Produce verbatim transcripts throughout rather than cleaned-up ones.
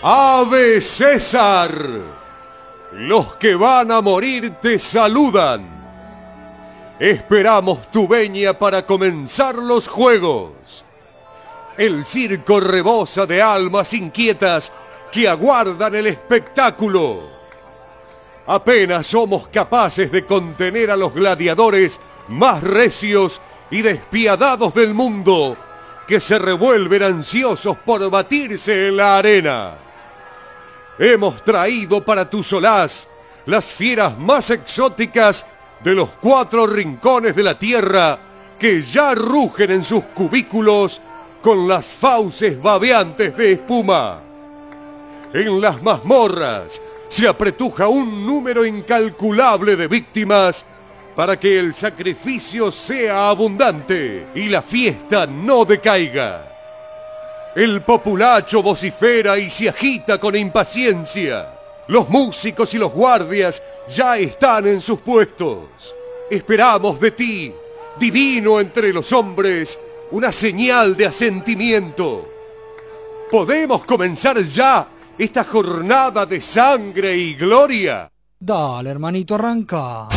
¡Ave César! Los que van a morir te saludan. Esperamos tu venia para comenzar los juegos. El circo rebosa de almas inquietas que aguardan el espectáculo. Apenas somos capaces de contener a los gladiadores más recios y despiadados del mundo, que se revuelven ansiosos por batirse en la arena. Hemos traído para tu solaz las fieras más exóticas de los cuatro rincones de la tierra, que ya rugen en sus cubículos con las fauces babeantes de espuma. En las mazmorras se apretuja un número incalculable de víctimas para que el sacrificio sea abundante y la fiesta no decaiga. El populacho vocifera y se agita con impaciencia. Los músicos y los guardias ya están en sus puestos. Esperamos de ti, divino entre los hombres, una señal de asentimiento. ¿Podemos comenzar ya esta jornada de sangre y gloria? Dale, hermanito, arranca.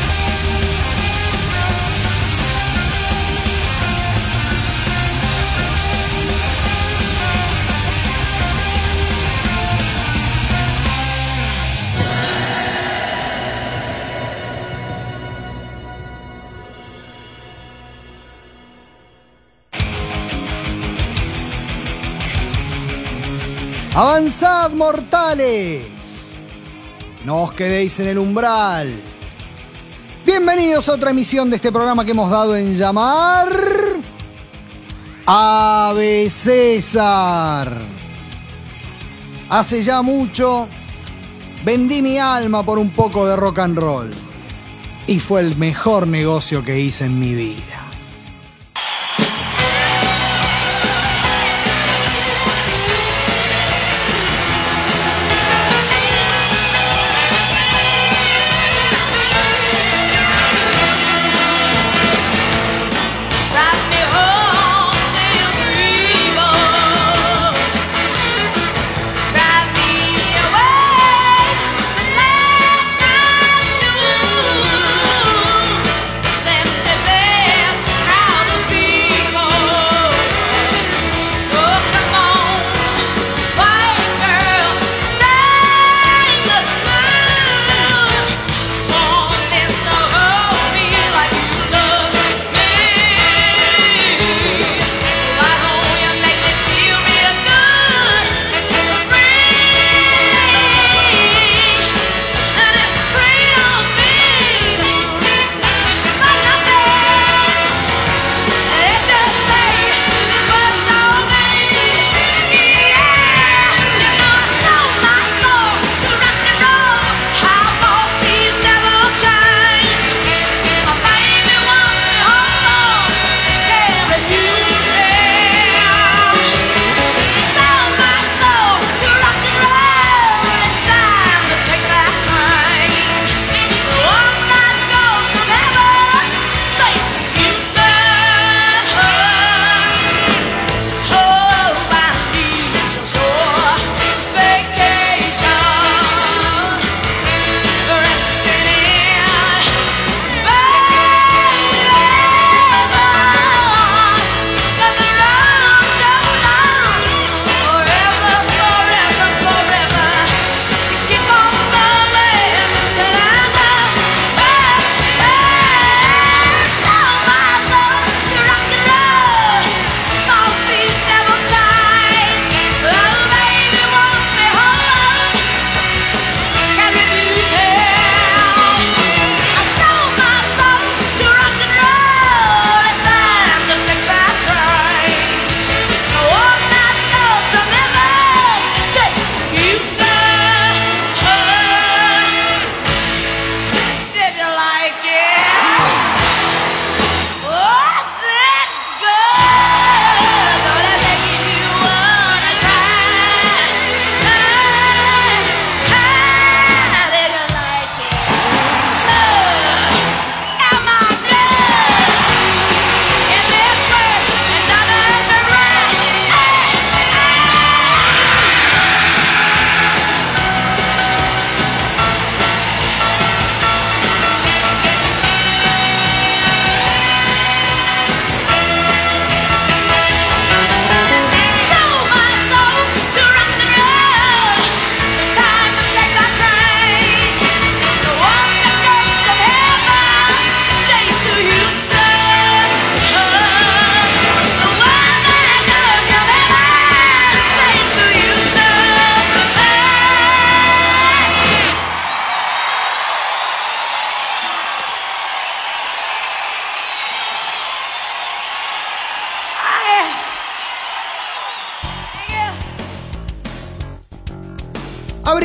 Avanzad, mortales, no os quedéis en el umbral. Bienvenidos a otra emisión de este programa que hemos dado en llamar Ave César. Hace ya mucho vendí mi alma por un poco de rock and roll y fue el mejor negocio que hice en mi vida.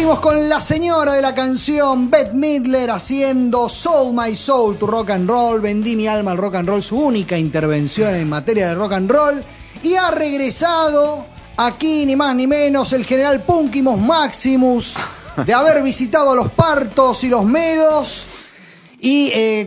Abrimos con la señora de la canción, Bette Midler, haciendo Sold My Soul to Rock and Roll. Vendí mi alma al rock and roll, su única intervención en materia de rock and roll. Y ha regresado aquí ni más ni menos el general Punkimus Maximus, de haber visitado los Partos y los Medos y eh,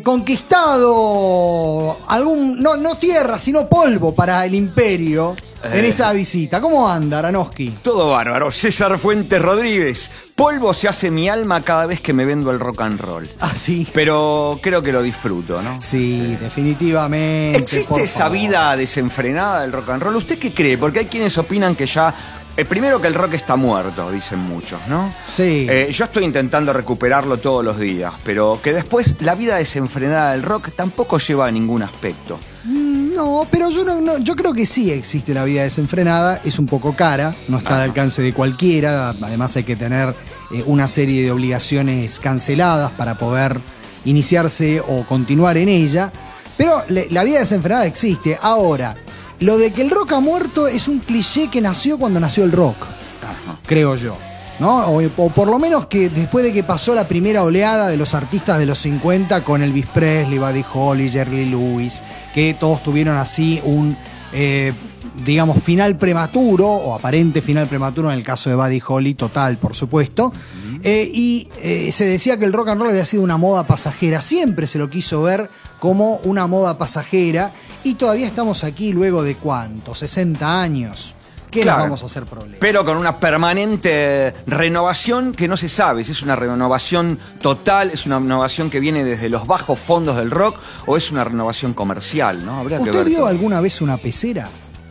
conquistado algún, no, no tierra, sino polvo para el imperio en eh. esa visita. ¿Cómo anda, Aranowski? Todo bárbaro. César Fuentes Rodríguez. Polvo se hace mi alma cada vez que me vendo el rock and roll. Ah, sí. Pero creo que lo disfruto, ¿no? Sí, definitivamente. ¿Existe esa favor. vida desenfrenada del rock and roll? ¿Usted qué cree? Porque hay quienes opinan que ya... Eh, primero que el rock está muerto, dicen muchos, ¿no? Sí. Eh, yo estoy intentando recuperarlo todos los días, pero que después la vida desenfrenada del rock tampoco lleva a ningún aspecto. No, pero yo no, no, yo creo que sí existe la vida desenfrenada, es un poco cara, no está Ajá. al alcance de cualquiera, además hay que tener eh, una serie de obligaciones canceladas para poder iniciarse o continuar en ella, pero le, la vida desenfrenada existe. Ahora, lo de que el rock ha muerto es un cliché que nació cuando nació el rock, Ajá. creo yo. ¿No? O, o por lo menos que después de que pasó la primera oleada de los artistas de los cincuenta con Elvis Presley, Buddy Holly, Jerry Lee Lewis, que todos tuvieron así un, eh, digamos, final prematuro, o aparente final prematuro en el caso de Buddy Holly, total, por supuesto, uh-huh. eh, y eh, se decía que el rock and roll había sido una moda pasajera, siempre se lo quiso ver como una moda pasajera, y todavía estamos aquí luego de ¿cuánto? sesenta años. ¿Qué claro, nos vamos a hacer problema? Pero con una permanente renovación que no se sabe si es una renovación total, es una renovación que viene desde los bajos fondos del rock o es una renovación comercial, ¿no? Habría que ver. ¿Usted vio todo. alguna vez una pecera?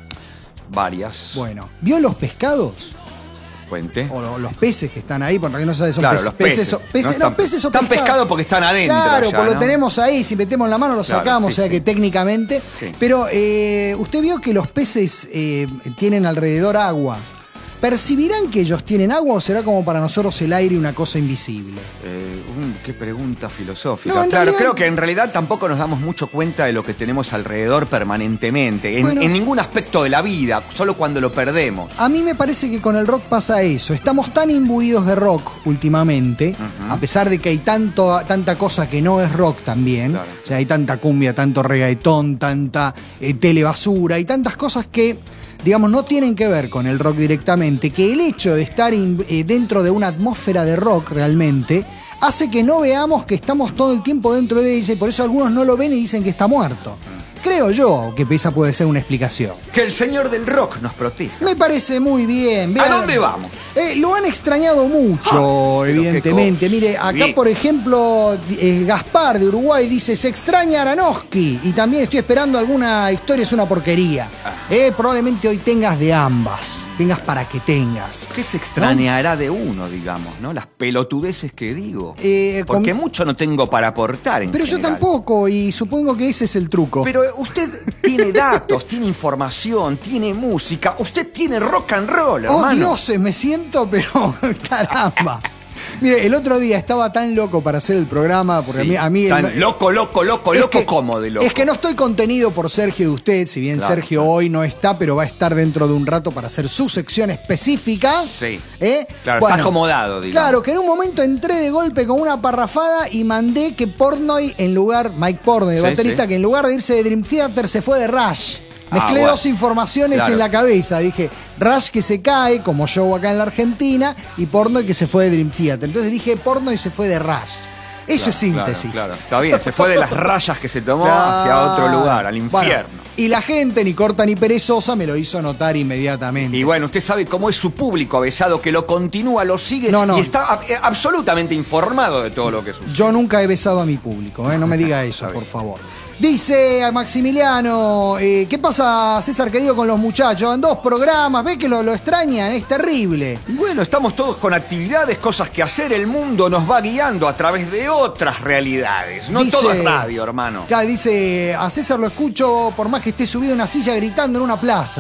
Varias. Bueno, ¿vio los pescados? Cuente. O lo, los peces que están ahí, porque no sabe, son claro, peces. Los peces. peces, o, peces no, están, no, peces o están pescados. pescados porque están adentro. Claro, ya, pues ¿no? lo tenemos ahí, si metemos la mano lo sacamos, claro, sí, o sea sí. que técnicamente. Sí. Pero eh, usted vio que los peces eh, tienen alrededor agua. ¿Percibirán que ellos tienen agua o será como para nosotros el aire una cosa invisible? Eh, um, qué pregunta filosófica. No, claro, realidad... creo que en realidad tampoco nos damos mucho cuenta de lo que tenemos alrededor permanentemente. En, bueno, en ningún aspecto de la vida, solo cuando lo perdemos. A mí me parece que con el rock pasa eso. Estamos tan imbuidos de rock últimamente, uh-huh. a pesar de que hay tanto, tanta cosa que no es rock también. Claro. O sea, hay tanta cumbia, tanto reggaetón, tanta eh, telebasura y tantas cosas que... digamos, no tienen que ver con el rock directamente, que el hecho de estar in, eh, dentro de una atmósfera de rock realmente hace que no veamos que estamos todo el tiempo dentro de ella y por eso algunos no lo ven y dicen que está muerto. Creo yo que esa puede ser una explicación. Que el señor del rock nos proteja. Me parece muy bien. Vean, ¿a dónde vamos? Eh, lo han extrañado mucho, ah, evidentemente. Mire, acá bien. Por ejemplo, eh, Gaspar de Uruguay dice, se extraña a Aranowski. Y también estoy esperando alguna historia, es una porquería. Ah. Eh, probablemente hoy tengas de ambas. Tengas para que tengas. ¿Qué se extrañará ¿no? de uno, digamos, no? Las pelotudeces que digo. Eh, Porque con... mucho no tengo para aportar en Pero general. Yo tampoco, y supongo que ese es el truco. Pero usted tiene datos, tiene información, tiene música. Usted tiene rock and roll, hermano. Oh, dioses, me siento, pero caramba. Mire, el otro día estaba tan loco para hacer el programa, porque sí, a mí... a mí tan el, loco, loco, loco, loco, que, ¿cómo de loco? Es que no estoy contenido por Sergio de usted, si bien claro, Sergio claro. hoy no está, pero va a estar dentro de un rato para hacer su sección específica. Sí, ¿eh? claro, bueno, está acomodado, digamos. Claro, que en un momento entré de golpe con una parrafada y mandé que Portnoy, en lugar, Mike Portnoy, el sí, baterista, sí. que en lugar de irse de Dream Theater se fue de Rush. Mezclé ah, bueno. dos informaciones claro. en la cabeza. Dije, Rush que se cae, como show acá en la Argentina, y Portnoy que se fue de Dream Theater. Entonces dije, Portnoy se fue de Rush. Eso claro, es síntesis. Claro, claro, está bien, se fue de las rayas que se tomó claro. hacia otro lugar, al infierno. Bueno, y la gente, ni corta ni perezosa, me lo hizo notar inmediatamente. Y bueno, usted sabe cómo es su público avesado, que lo continúa, lo sigue no, no. y está ab- absolutamente informado de todo lo que sucede. Yo nunca he besado a mi público, ¿eh? No me diga eso, por favor. Dice a Maximiliano, eh, ¿qué pasa, César querido, con los muchachos? En dos programas, ¿ves que lo, lo extrañan? Es terrible. Bueno, estamos todos con actividades, cosas que hacer. El mundo nos va guiando a través de otras realidades. No dice, todo es radio, hermano. Claro, dice, a César lo escucho por más que esté subido en una silla gritando en una plaza.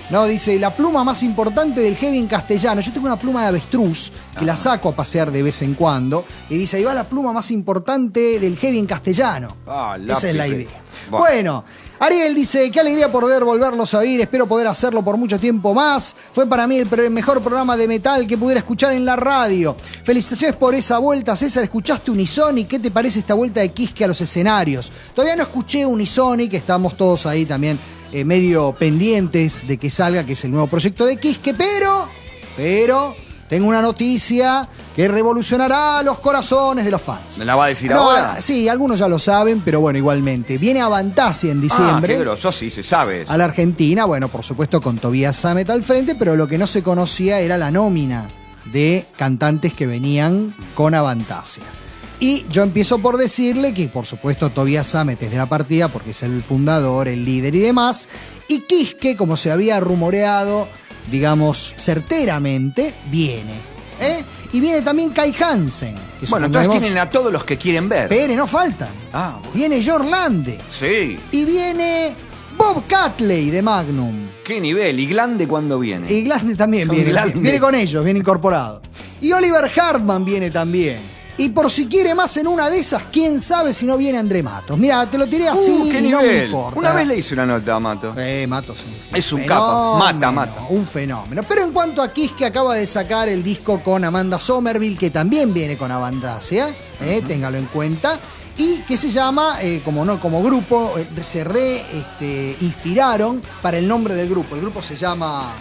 No, dice, la pluma más importante del heavy en castellano. Yo tengo una pluma de avestruz, que ah. la saco a pasear de vez en cuando. Y dice, ahí va la pluma más importante del heavy en castellano. Ah, Esa es la idea. Bueno. bueno, Ariel dice, qué alegría poder volverlos a oír. Espero poder hacerlo por mucho tiempo más. Fue para mí el mejor programa de metal que pudiera escuchar en la radio. Felicitaciones por esa vuelta. César, ¿escuchaste Unisonic? ¿Qué te parece esta vuelta de Kiske a los escenarios? Todavía no escuché Unisonic, estamos todos ahí también Eh, medio pendientes de que salga, que es el nuevo proyecto de Kiske, pero, pero, tengo una noticia que revolucionará los corazones de los fans. ¿Me la va a decir no, ahora? Sí, algunos ya lo saben, pero bueno, igualmente. Viene Avantasia en diciembre. Ah, qué grosso, sí, se sabe. A la Argentina, bueno, por supuesto con Tobias Sammet al frente, pero lo que no se conocía era la nómina de cantantes que venían con Avantasia. Y yo empiezo por decirle que, por supuesto, Tobias Sammet es de la partida porque es el fundador, el líder y demás. Y Kiske, como se había rumoreado, digamos, certeramente, viene. ¿eh? Y viene también Kai Hansen. Que bueno, entonces vemos, tienen a todos los que quieren ver. Pero no faltan. Ah, bueno. Viene Jorlande. Sí. Y viene Bob Catley de Magnum. ¿Qué nivel? ¿Y Glande cuándo viene? Y Glande también viene. Glande. Viene con ellos, viene incorporado. Y Oliver Hartman viene también. Y por si quiere más en una de esas, quién sabe si no viene André Matos. Mira, te lo tiré así uh, ¿qué y nivel? no me importa. Una vez le hice una nota a Matos. Eh, Matos. Es un capo. Mata, mata. Un fenómeno. Pero en cuanto a Kiske, acaba de sacar el disco con Amanda Somerville, que también viene con Avantasia, eh, uh-huh. téngalo en cuenta. Y que se llama, eh, como no, como grupo, eh, se re este, inspiraron para el nombre del grupo. El grupo se llama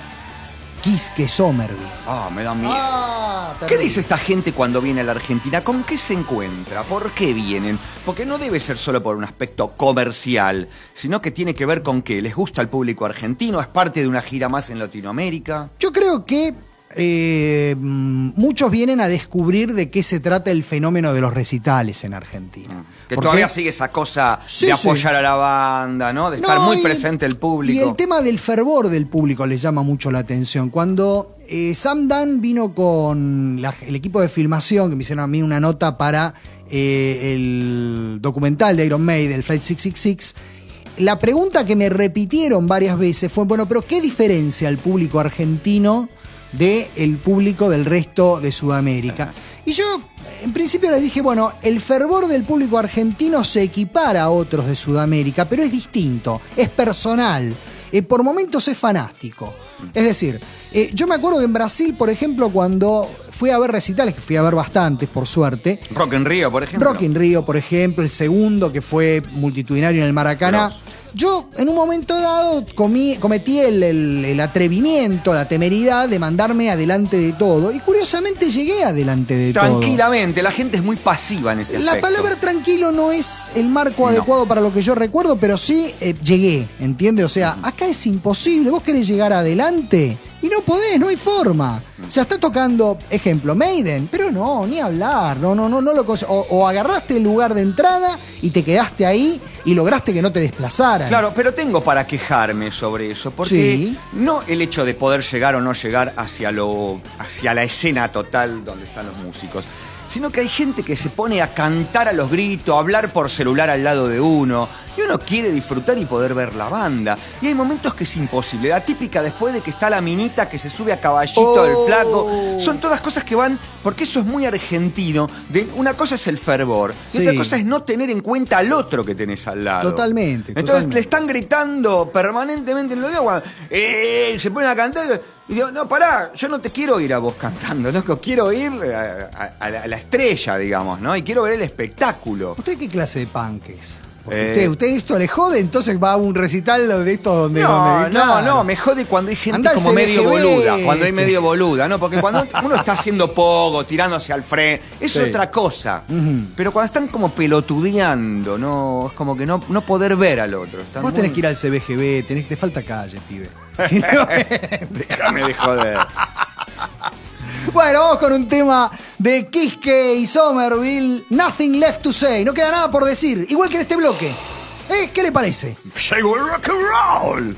Kiske Somerville. Ah, me da miedo. Ah, ¿qué dice esta gente cuando viene a la Argentina? ¿Con qué se encuentra? ¿Por qué vienen? Porque no debe ser solo por un aspecto comercial, sino que tiene que ver con qué. ¿Les gusta el público argentino? ¿Es parte de una gira más en Latinoamérica? Yo creo que eh, muchos vienen a descubrir de qué se trata el fenómeno de los recitales en Argentina. Mm. Que Porque, todavía sigue esa cosa sí, de apoyar sí. a la banda, ¿no? De estar no, muy y, presente el público. Y el tema del fervor del público les llama mucho la atención. Cuando eh, Sam Dunn vino con la, el equipo de filmación, que me hicieron a mí una nota para eh, el documental de Iron Maiden, el Flight seiscientos sesenta y seis, la pregunta que me repitieron varias veces fue, bueno, pero ¿qué diferencia el público argentino del público del resto de Sudamérica? Y yo, en principio les dije, bueno, el fervor del público argentino se equipara a otros de Sudamérica, pero es distinto, es personal, eh, por momentos es fanático. Es decir, eh, yo me acuerdo que en Brasil, por ejemplo, cuando fui a ver recitales, que fui a ver bastantes, por suerte. Rock in Rio, por ejemplo. Rock in Rio, por ejemplo, el segundo, que fue multitudinario en el Maracaná. Pero yo, en un momento dado, comí, cometí el, el, el atrevimiento, la temeridad de mandarme adelante de todo. Y curiosamente llegué adelante de Tranquilamente, todo. Tranquilamente, la gente es muy pasiva en ese La aspecto. palabra tranquilo no es el marco no. adecuado para lo que yo recuerdo, pero sí eh, llegué, ¿entiendes? O sea, acá es imposible. Vos querés llegar adelante y no podés, no hay forma. O sea, está tocando, ejemplo, Maiden, pero no, ni hablar, no, no, no, no lo o, o agarraste el lugar de entrada y te quedaste ahí y lograste que no te desplazaran. Claro, pero tengo para quejarme sobre eso, porque sí. no el hecho de poder llegar o no llegar hacia lo, hacia la escena total donde están los músicos, sino que hay gente que se pone a cantar a los gritos, a hablar por celular al lado de uno, y uno quiere disfrutar y poder ver la banda. Y hay momentos que es imposible. La típica después de que está la minita que se sube a caballito oh. del flaco. Son todas cosas que van, porque eso es muy argentino. De, una cosa es el fervor, y sí. otra cosa es no tener en cuenta al otro que tenés al lado. Totalmente. Entonces totalmente. le están gritando permanentemente en los dedos, eh, se ponen a cantar. Y digo, no, pará, yo no te quiero oír a vos cantando, loco, quiero oír a, a, a, la, a la estrella, digamos, ¿no? Y quiero ver el espectáculo. ¿Usted qué clase de punk es? Porque Eh, usted, usted esto le jode, entonces va a un recital de esto donde... No, donde, no, claro. no, me jode cuando hay gente Andá al como medio C B G B, boluda, cuando hay este. medio boluda, ¿no? Porque cuando uno está haciendo pogo, tirándose al frente, es Sí. otra cosa. Ujú. Pero cuando están como pelotudeando, ¿no? Es como que no, no poder ver al otro. Están Vos muy- tenés que ir al C B G B, tenés, te falta calle, pibe. Déjame de joder. Bueno, vamos con un tema de Kiske y Somerville, Nothing Left to Say. No queda nada por decir, igual que en este bloque. ¿Eh? ¿Qué le parece? Llegó el rock and roll.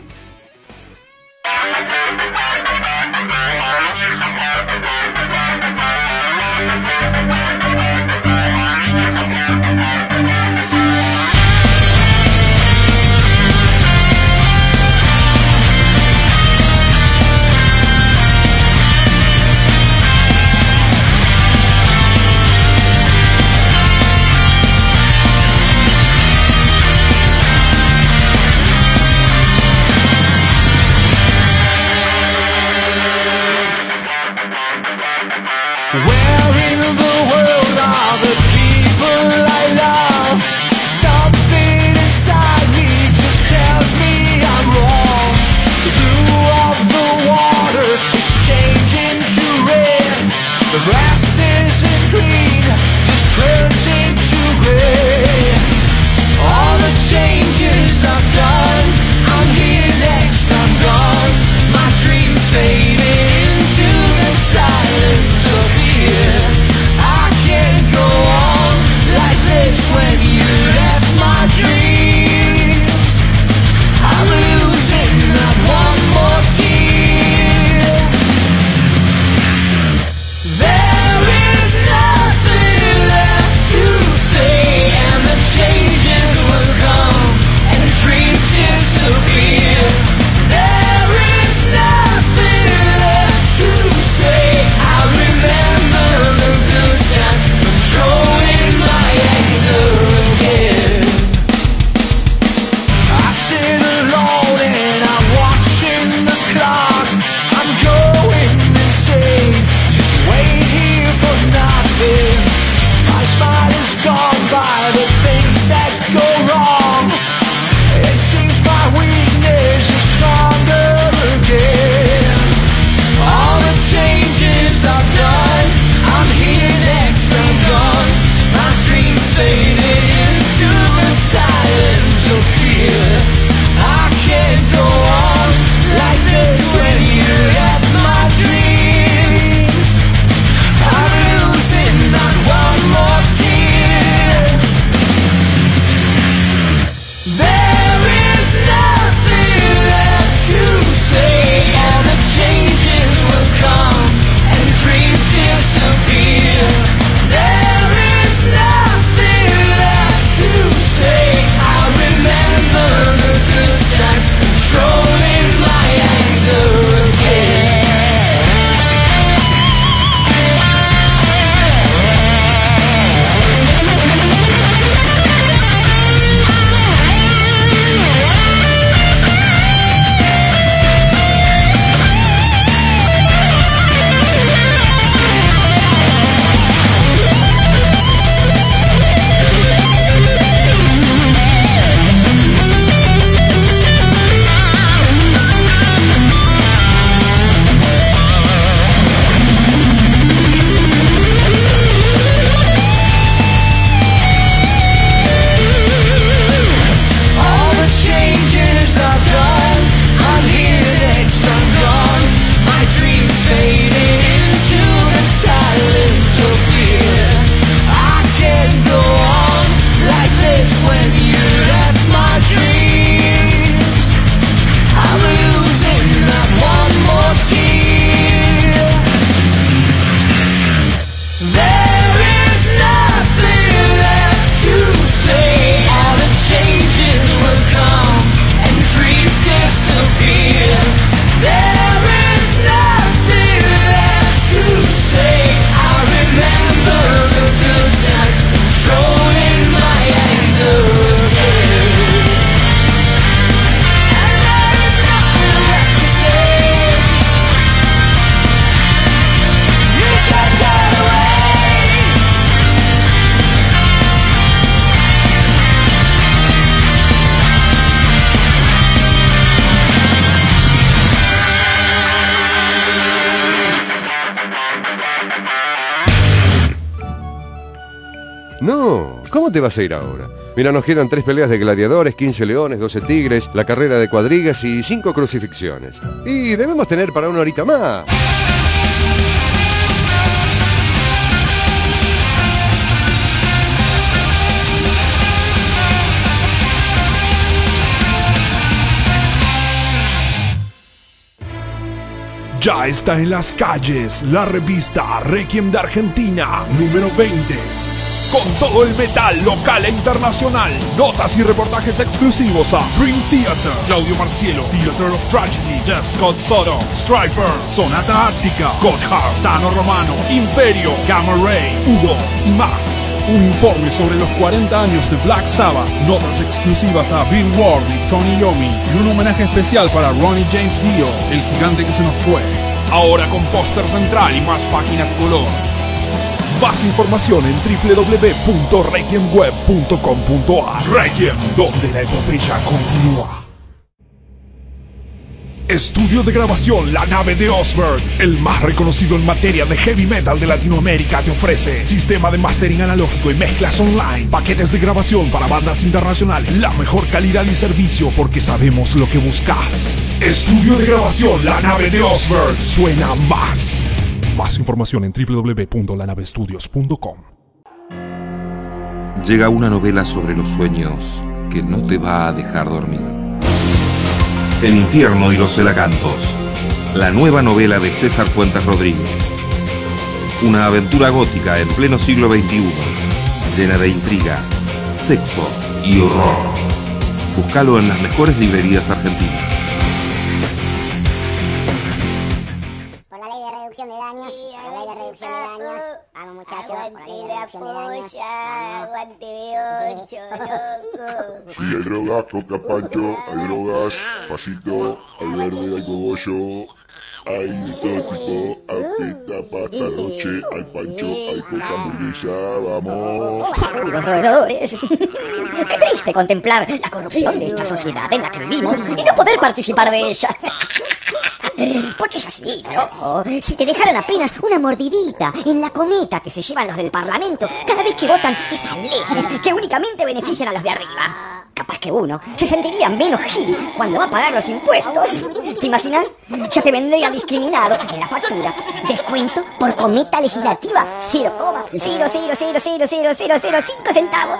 ¿Cómo te vas a ir ahora? Mira, nos quedan tres peleas de gladiadores, quince leones, doce tigres, la carrera de cuadrigas y cinco crucifixiones. Y debemos tener para una horita más. Ya está en las calles la revista Requiem de Argentina, número veinte. Con todo el metal local e internacional. Notas y reportajes exclusivos a Dream Theater, Claudio Marcielo, Theater of Tragedy, Jeff Scott Soto, Striper, Sonata Ártica, Gotthard, Tano Romano, Imperio, Gamma Ray, Udo y más. Un informe sobre los cuarenta años de Black Sabbath, notas exclusivas a Bill Ward y Tony Iommi y un homenaje especial para Ronnie James Dio, el gigante que se nos fue. Ahora con póster central y más páginas color. Más información en doble u doble u doble u punto requiem web punto com punto a r. Requiem, donde la epopeya continúa. Estudio de grabación La Nave de Osberg, el más reconocido en materia de heavy metal de Latinoamérica, te ofrece sistema de mastering analógico y mezclas online, paquetes de grabación para bandas internacionales, la mejor calidad y servicio porque sabemos lo que buscas. Estudio de grabación La Nave de Osberg, suena más. Más información en doble u doble u doble u punto la nave estudios punto com. Llega una novela sobre los sueños que no te va a dejar dormir. El infierno y los celacantos, la nueva novela de César Fuentes Rodríguez. Una aventura gótica en pleno siglo veintiuno, llena de intriga, sexo y horror. Búscalo en las mejores librerías argentinas. Por la ley de reducción de daños, por la ley de reducción de daños. Vamos muchachos, por la ley de reducción de daños. Aguante de ocho, loco. Sí, hay drogas, coca, pancho, hay drogas, pasito, hay verde, hay cogollo, hay de todo tipo, afita, pasta, noche, hay pancho, hay coca, hamburguesa, vamos. Amigos roedores, qué triste contemplar la corrupción de esta sociedad en la que vivimos y no poder participar de ella. Porque es así, loco. Si te dejaran apenas una mordidita en la cometa que se llevan los del Parlamento cada vez que votan esas leyes que únicamente benefician a los de arriba, capaz que uno se sentiría menos gil cuando va a pagar los impuestos. ¿Te imaginas? Ya te vendría discriminado en la factura. Descuento por cometa legislativa. Cero coma cero cero cero cero cero cero cero cinco centavos.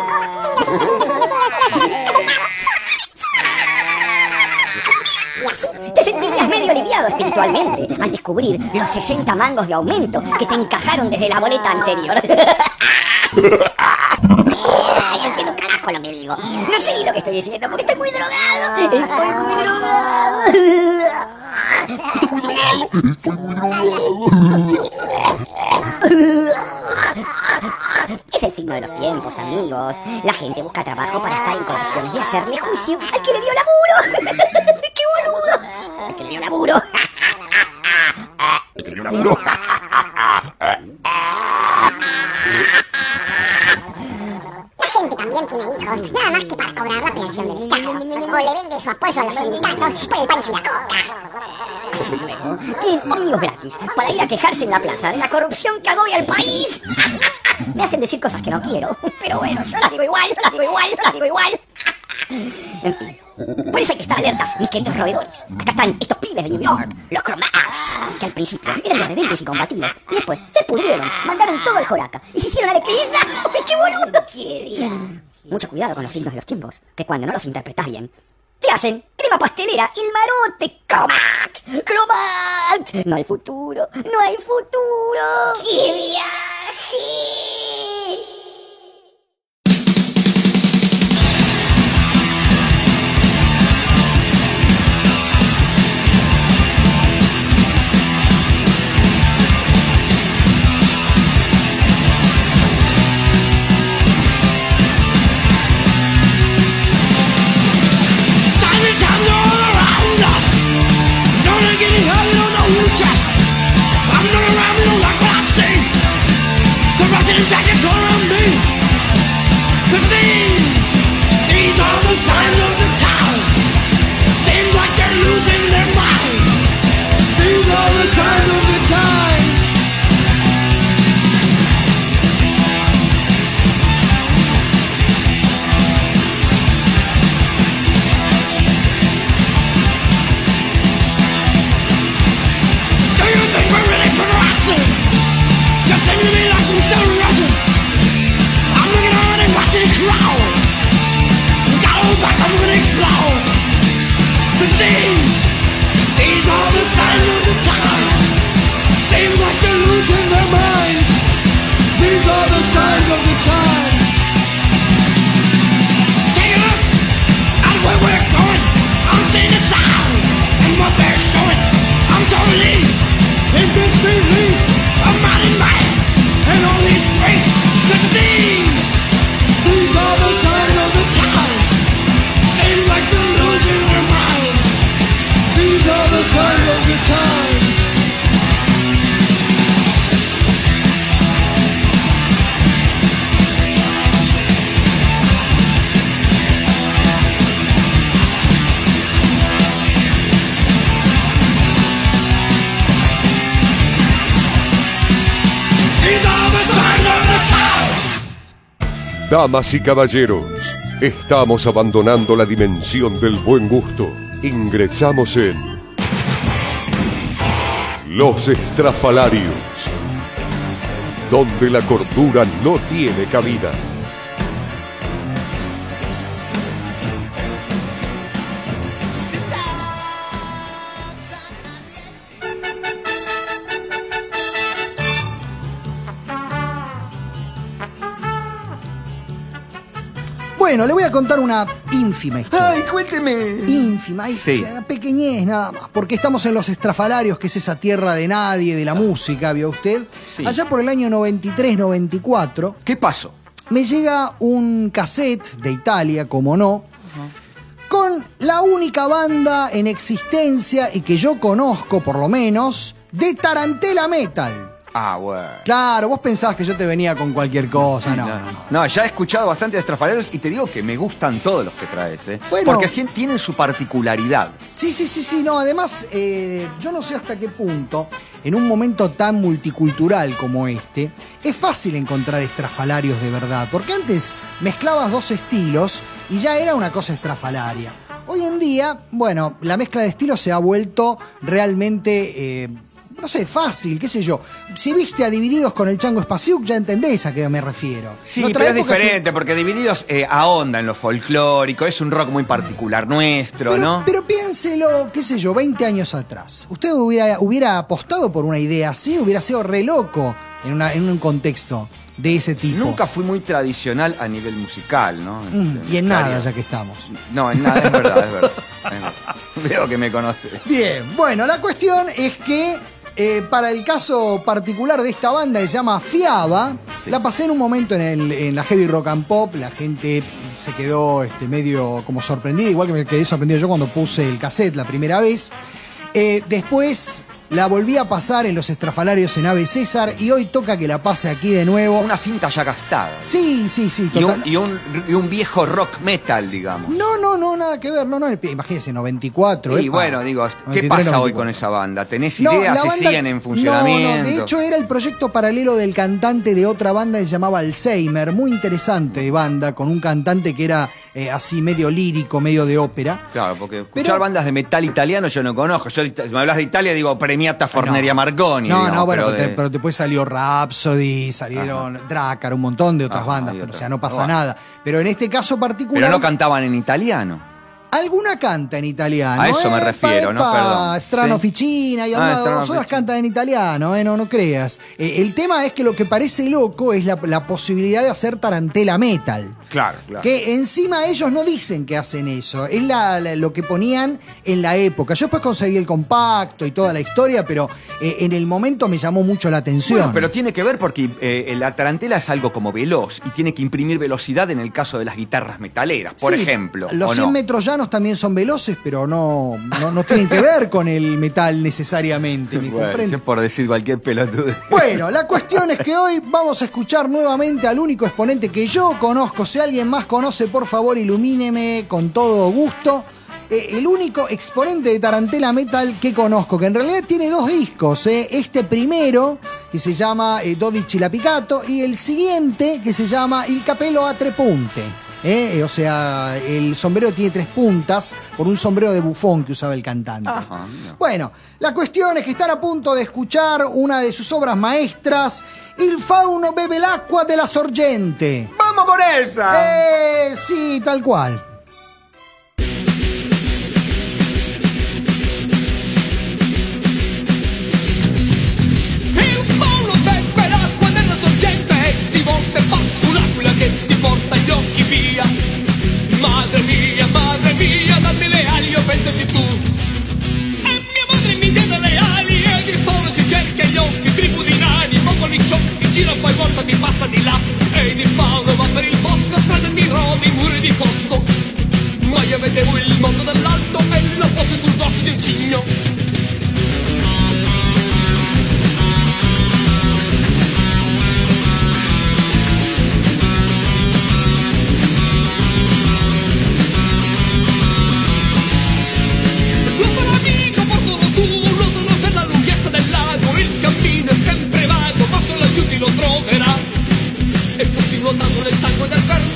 Y así te sentirías medio aliviado espiritualmente al descubrir los sesenta mangos de aumento que te encajaron desde la boleta anterior. No entiendo un carajo lo que digo. No sé ni lo que estoy diciendo porque estoy muy drogado. Estoy muy drogado. Estoy muy drogado, estoy muy drogado. Es el signo de los tiempos, amigos. La gente busca trabajo para estar en condiciones de hacerle juicio al que le dio laburo. ¡Qué boludo! Al que le dio laburo. Al que le dio laburo. La gente también tiene hijos, nada más que para cobrar la pensión del Estado. O le vende su apoyo a los sindicatos por el pancho y la coca. Así luego, tienen ómnibus gratis para ir a quejarse en la plaza de la corrupción que agobia al país. Me hacen decir cosas que no quiero, pero bueno, yo las digo igual, yo las digo igual, yo las digo igual. En fin, por eso hay que estar alertas, mis queridos roedores. Acá están estos pibes de New York, los Cro-Mags, que al principio eran los rebeldes y combativos, y después se pudrieron, mandaron todo el joraca y se hicieron arequistas. ¡Qué boludo! ¡Qué bien! Mucho cuidado con los signos de los tiempos, que cuando no los interpretas bien, te hacen crema pastelera y el marote. ¡Cromax! ¡Cromax! No hay futuro, no hay futuro. ¡Qué viaje! I'm not around, you don't like what I see. The rotten Damas y caballeros, estamos abandonando la dimensión del buen gusto. Ingresamos en Los Estrafalarios, donde la cordura no tiene cabida. Bueno, le voy a contar una ínfima historia. ¡Ay, cuénteme! Ínfima, y Sí. pequeñez nada más. Porque estamos en Los Estrafalarios, que es esa tierra de nadie, de la música, ¿vio usted? Sí. Allá por el año noventa y tres, noventa y cuatro, ¿Qué pasó? me llega un cassette de Italia, como no, con la única banda en existencia, y que yo conozco por lo menos, de Tarantella Metal. Ah, bueno. Claro, vos pensabas que yo te venía con cualquier cosa, Sí, no. no, no, no. No, ya he escuchado bastante de Estrafalarios y te digo que me gustan todos los que traes, ¿eh? Bueno. Porque sí tienen su particularidad. Sí, sí, sí, sí, no, además, eh, yo no sé hasta qué punto, en un momento tan multicultural como este, es fácil encontrar estrafalarios de verdad, porque antes mezclabas dos estilos y ya era una cosa estrafalaria. Hoy en día, bueno, la mezcla de estilos se ha vuelto realmente... Eh, no sé, fácil, qué sé yo. Si viste a Divididos con el Chango Spasiuk, ya entendés a qué me refiero. Sí, En otra pero es época se- diferente, porque Divididos eh, ahonda en lo folclórico, es un rock muy particular nuestro, Pero, ¿no? pero piénselo, qué sé yo, veinte años atrás. ¿Usted hubiera, hubiera apostado por una idea así? Hubiera sido re loco en, una, en un contexto de ese tipo. Nunca fui muy tradicional a nivel musical, ¿no? Mm, y en Mezclaría. nada, ya que estamos. No, en nada, es verdad, es verdad. Es verdad. Veo que me conoces. Bien, bueno, la cuestión es que eh, para el caso particular de esta banda que se llama Fiaba, Sí. la pasé en un momento en, el- en la Heavy Rock and Pop, la gente se quedó este, medio como sorprendida, igual que me quedé sorprendido yo cuando puse el cassette la primera vez. Eh, después la volví a pasar en Los Estrafalarios en Ave César y hoy toca que la pase aquí de nuevo. Una cinta ya gastada. Sí, sí, sí, Y total. un, y, un, y un viejo rock metal, digamos. No, no, no, nada que ver, no, no, imagínese, noventa y cuatro. Y epa. bueno, digo, ¿qué noventa y tres, pasa hoy noventa y cuatro. con esa banda? ¿Tenés No, ideas? la ¿Se banda- siguen en funcionamiento? No, no, de hecho era el proyecto paralelo del cantante de otra banda que se llamaba Alzheimer, muy interesante de banda, con un cantante que era eh, así medio lírico, medio de ópera. Claro, porque escuchar Pero- bandas de metal italiano yo no conozco. Yo, si me hablas de Italia, digo Premiata Forneria No. Marconi. No, digamos, no, bueno, pero pero, de- te- pero después salió Rhapsody, salieron Dracar, un montón de otras Ajá, bandas, y pero o otras. sea, no pasa Bueno. nada. Pero en este caso particular... pero no cantaban en italiano. Alguna canta en italiano. A eso me Epa, refiero, ¿no? epa, Perdón. Strano Sí. Ficina y Ah, algunas Strano dos horas Ficina. cantan en italiano, eh, no, no creas. Eh, el tema es que lo que parece loco es la, la posibilidad de hacer tarantela metal. Claro, claro. Que encima ellos no dicen que hacen eso, es la- la- lo que ponían en la época. Yo después conseguí el compacto y toda la historia, pero eh, en el momento me llamó mucho la atención. Bueno, pero tiene que ver porque eh, la tarantela es algo como veloz y tiene que imprimir velocidad en el caso de las guitarras metaleras, por Sí, ejemplo. Los ¿o cien no? metros llanos también son veloces, pero no, no, no tienen que ver con el metal necesariamente. ¿me Bueno, comprende? si es por decir cualquier pelotudo. Bueno, la cuestión es que hoy vamos a escuchar nuevamente al único exponente que yo conozco. Si alguien más conoce, por favor, ilumíneme con todo gusto. Eh, el único exponente de tarantela metal que conozco, que en realidad tiene dos discos. eh. Este primero, que se llama eh, Dodici la Picato, y el siguiente, que se llama Il Capello a tre punte. eh. O sea, el sombrero tiene tres puntas por un sombrero de bufón que usaba el cantante. Ajá, mira. Bueno, la cuestión es que están a punto de escuchar una de sus obras maestras, Il fauno bebe l'acqua della sorgente. ¡Vamos con esa! Eh, sí, tal cual. Il fauno beve l'acqua della sorgente e si volta e fa sull'aquila che si porta gli occhi via. Madre mia, madre mia, dammi le ali, io pensaci tu. E mia madre mi diede le ali ed il fauno si cerca gli occhi tribunali, popoli sciocchi, ti gira poi volta ti passa di là. Ed il fauno va per il bosco, strade di rovi, muri di fosso. Ma io vedevo il mondo dall'alto e lo poso sul dorso di un cigno. Nuoto l'amico, portalo tu, nuotalo per la lunghezza del lago. Il cammino è sempre vago, ma solo aiuti lo troverà. E tutti nuotando nel sangue del verde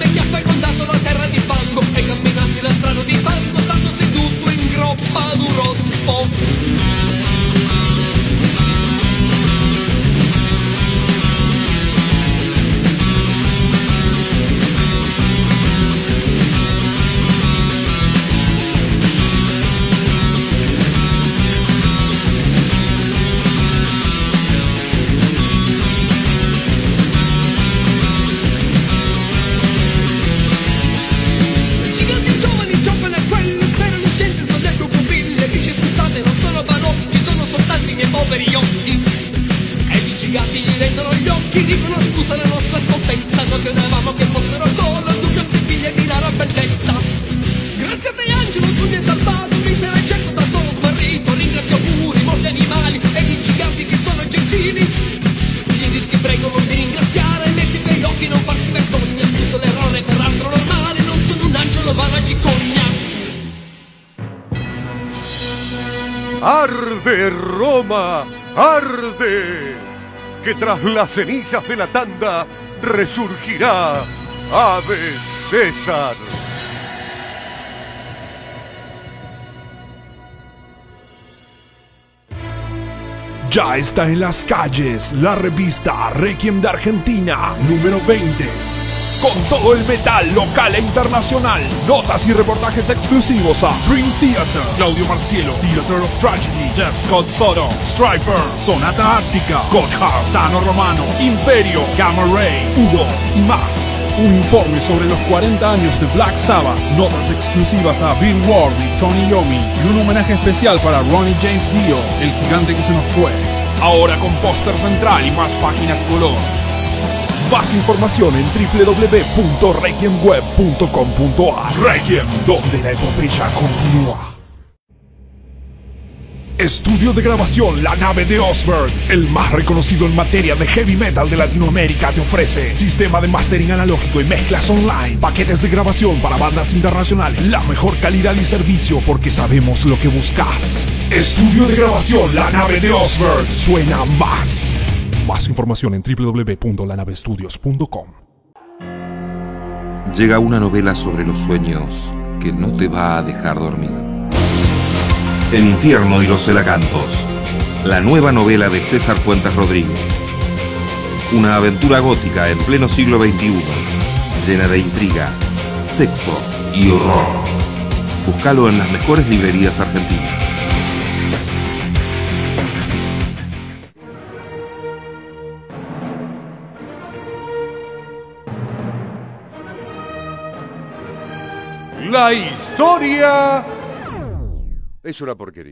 ¡Arde Roma! ¡Arde! Que tras las cenizas de la tanda resurgirá Ave César. Ya está en las calles la revista Requiem de Argentina, número veinte. Con todo el metal local e internacional. Notas y reportajes exclusivos a Dream Theater, Claudio Marcielo, Theater of Tragedy, Jeff Scott Soto, Striper, Sonata Ártica, Gotthard, Tano Romano, Imperio, Gamma Ray, Udo y más. Un informe sobre los cuarenta años de Black Sabbath, notas exclusivas a Bill Ward y Tony Iommi y un homenaje especial para Ronnie James Dio, el gigante que se nos fue. Ahora con póster central y más páginas color. Más información en doble u doble u doble u punto requiem web punto com punto a r. Requiem, donde la epopeya continúa. Estudio de grabación La Nave de Osberg, el más reconocido en materia de heavy metal de Latinoamérica, te ofrece sistema de mastering analógico y mezclas online, paquetes de grabación para bandas internacionales, la mejor calidad y servicio porque sabemos lo que buscas. Estudio de grabación La Nave de Osberg, suena más. Más información en doble u doble u doble u punto la nave estudios punto com. Llega una novela sobre los sueños que no te va a dejar dormir. El infierno y los celacantos, la nueva novela de César Fuentes Rodríguez. Una aventura gótica en pleno siglo veintiuno, llena de intriga, sexo y horror. Búscalo en las mejores librerías argentinas. La historia es una porquería.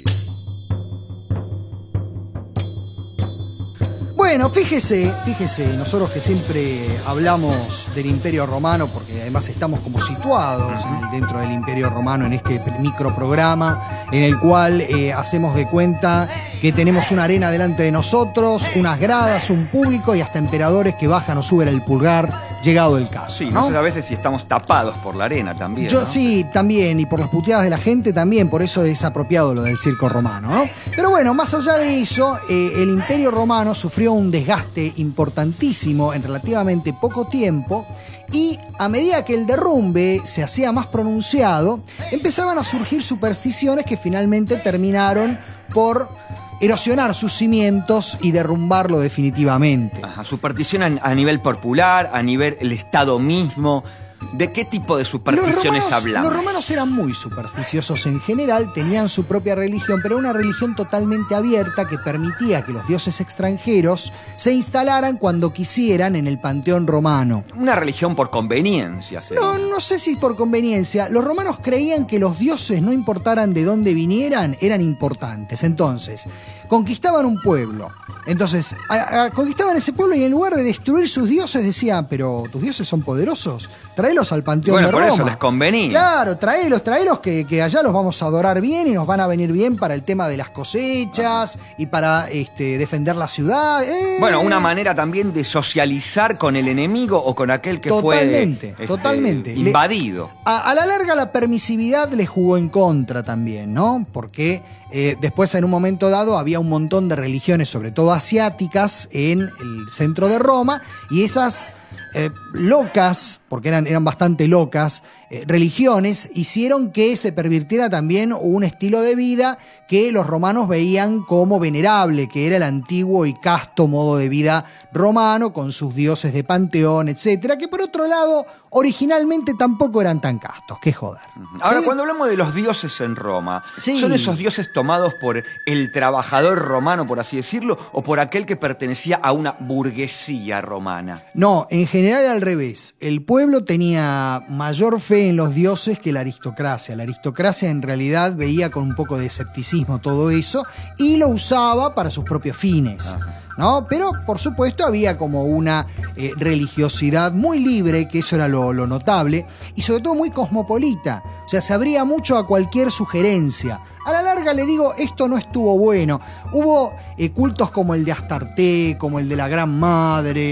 Bueno, fíjese, fíjese, nosotros que siempre hablamos del Imperio Romano, porque además estamos como situados en- dentro del Imperio Romano en este microprograma, en el cual eh, hacemos de cuenta que tenemos una arena delante de nosotros, unas gradas, un público y hasta emperadores que bajan o suben el pulgar, llegado el caso. Sí, no sé a veces si estamos tapados por la arena también. Yo ¿no? sí, también, y por las puteadas de la gente también, por eso es apropiado lo del circo romano, ¿no? Pero bueno, más allá de eso, eh, el Imperio Romano sufrió un desgaste importantísimo en relativamente poco tiempo, y a medida que el derrumbe se hacía más pronunciado, empezaban a surgir supersticiones que finalmente terminaron por erosionar sus cimientos y derrumbarlo definitivamente. Ajá, superstición a, a nivel popular, a nivel el Estado mismo. ¿De qué tipo de supersticiones romanos, hablamos? Los romanos eran muy supersticiosos en general, tenían su propia religión, pero una religión totalmente abierta que permitía que los dioses extranjeros se instalaran cuando quisieran en el panteón romano. Una religión por conveniencia. sería. No, no sé si por conveniencia. Los romanos creían que los dioses, no importaran de dónde vinieran, eran importantes. Entonces, conquistaban un pueblo. Entonces, a- a- conquistaban ese pueblo y en lugar de destruir sus dioses decían, pero tus dioses son poderosos, tráelos al panteón Bueno, de por Roma. eso les convenía. Claro, tráelos, tráelos que, que allá los vamos a adorar bien y nos van a venir bien para el tema de las cosechas y para este, defender la ciudad. ¡Eh! Bueno, una manera también de socializar con el enemigo o con aquel que Totalmente, fue este, totalmente. Le- invadido. A, a la larga la permisividad le jugó en contra también, ¿no? Porque eh, después en un momento dado había un montón de religiones, sobre todo asiáticas, en el centro de Roma, y esas eh, locas, porque eran, eran bastante locas, eh, religiones, hicieron que se pervirtiera también un estilo de vida que los romanos veían como venerable, que era el antiguo y casto modo de vida romano, con sus dioses de panteón, etcétera, que por otro lado, originalmente tampoco eran tan castos, qué joder. Ahora, ¿Sí? cuando hablamos de los dioses en Roma, Sí. ¿son esos dioses tomados por el trabajador romano, por así decirlo, o por aquel que pertenecía a una burguesía romana? No, en general al revés. El pueblo tenía mayor fe en los dioses que la aristocracia. La aristocracia en realidad veía con un poco de escepticismo todo eso y lo usaba para sus propios fines. ¿No? Pero, por supuesto, había como una eh, religiosidad muy libre, que eso era lo, lo notable, y sobre todo muy cosmopolita. O sea, se abría mucho a cualquier sugerencia. A la larga, le digo, esto no estuvo bueno. Hubo eh, cultos como el de Astarte, como el de la Gran Madre,